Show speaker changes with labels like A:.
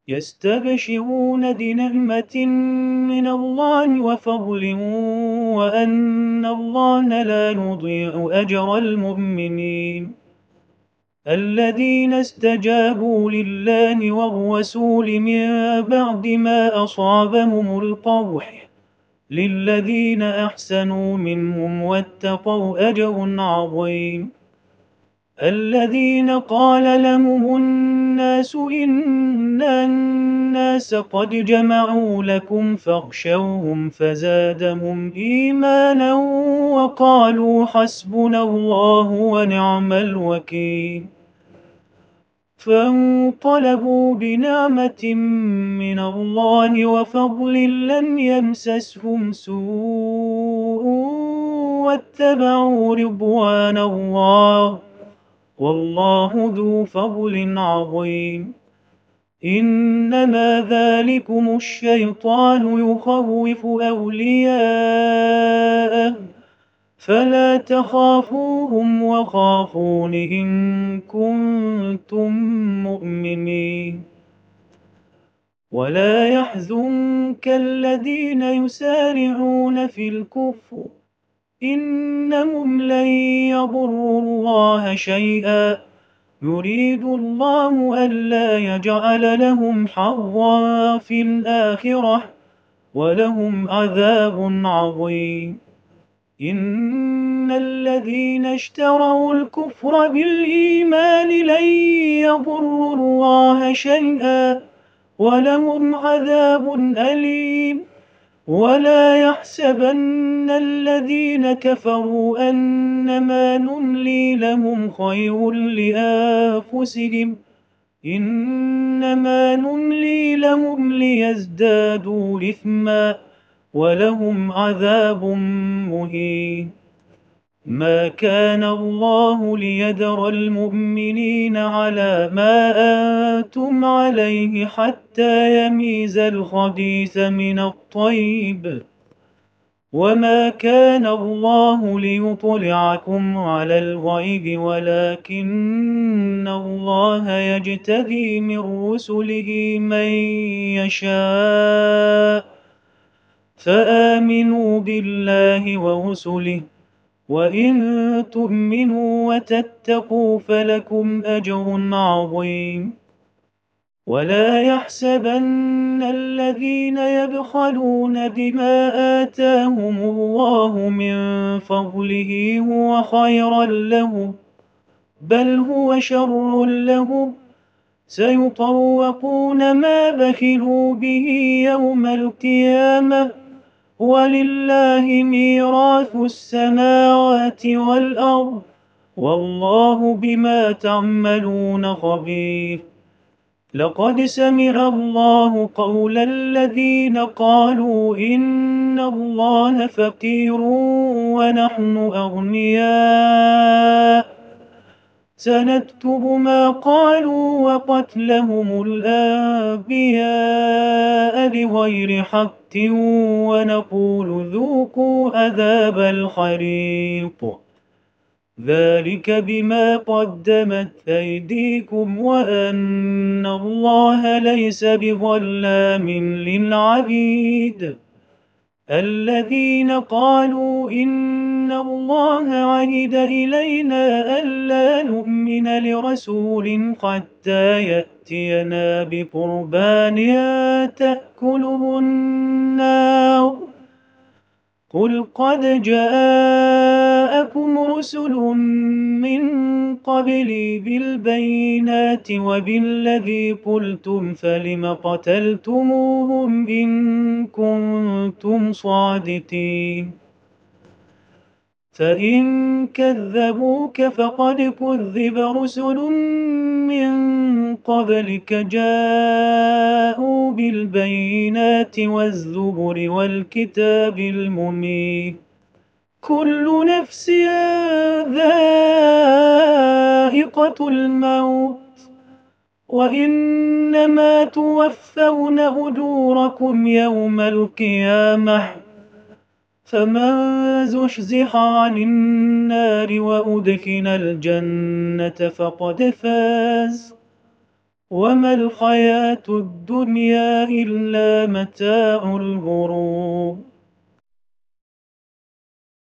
A: يستبشرون بنعمة من الله وفضل وأن الله لا يضيع أجر المؤمنين الذين استجابوا لله والرسول من بعد ما أصابهم القرح للذين أحسنوا منهم واتقوا أجر عظيم الذين قال لهم الناس إن الناس قد جمعوا لكم فاخشوهم فزادهم إيمانا وقالوا حسبنا الله ونعم الوكيل فانقلبوا بنعمة من الله وفضل لم يمسسهم سوء واتبعوا رضوان الله والله ذو فضل عظيم إنما ذلكم الشيطان يخوف أولياءه فلا تخافوهم وخافون إن كنتم مؤمنين ولا يحزنك الذين يسارعون في الكفر إنهم لن يضروا الله شيئا يريد الله ألا يجعل لهم حظا في الآخرة ولهم عذاب عظيم إن الذين اشتروا الكفر بالإيمان لن يضروا الله شيئا ولهم عذاب أليم ولا يحسبن الذين كفروا أنما نملي لهم خير لأنفسهم إنما نملي لهم ليزدادوا إثما ولهم عذاب مهين ما كان الله ليذر المؤمنين على ما أنتم عليه حتى يميز الخبيث من الطيب وما كان الله ليطلعكم على الغيب ولكن الله يجتبي من رسله من يشاء فآمنوا بالله ورسله وإن تؤمنوا وتتقوا فلكم أجر عظيم ولا يحسبن الذين يبخلون بما آتاهم الله من فضله هو خيرا لهم بل هو شر لهم سيطوقون ما بخلوا به يوم القيامة ولله ميراث السماوات والأرض والله بما تعملون خبير لقد سمع الله قول الذين قالوا إن الله فقير ونحن أغنياء سنكتب ما قالوا وقتلهم الأنبياء بغير حق ونقول ذوقوا عذاب الحريق ذلك بما قدمت أيديكم وأن الله ليس بظلام للعبيد الذين قالوا إن الله عهد إلينا ألا نؤمن لرسول حتى يأتينا بقربان تأكله النار قل قد جاءكم رسل من قبلي بالبينات وبالذي قلتم فلم قتلتموهم إن كنتم صادقين فإن كذبوك فقد كذب رسل من قبلك جاءوا بالبينات والزبر والكتاب المنير كل نفس ذائقة الموت وإنما توفون أجوركم يوم القيامة فمن زحزح عن النار وأدخل الجنة فقد فاز وما الحياة الدنيا إلا متاع الغرور.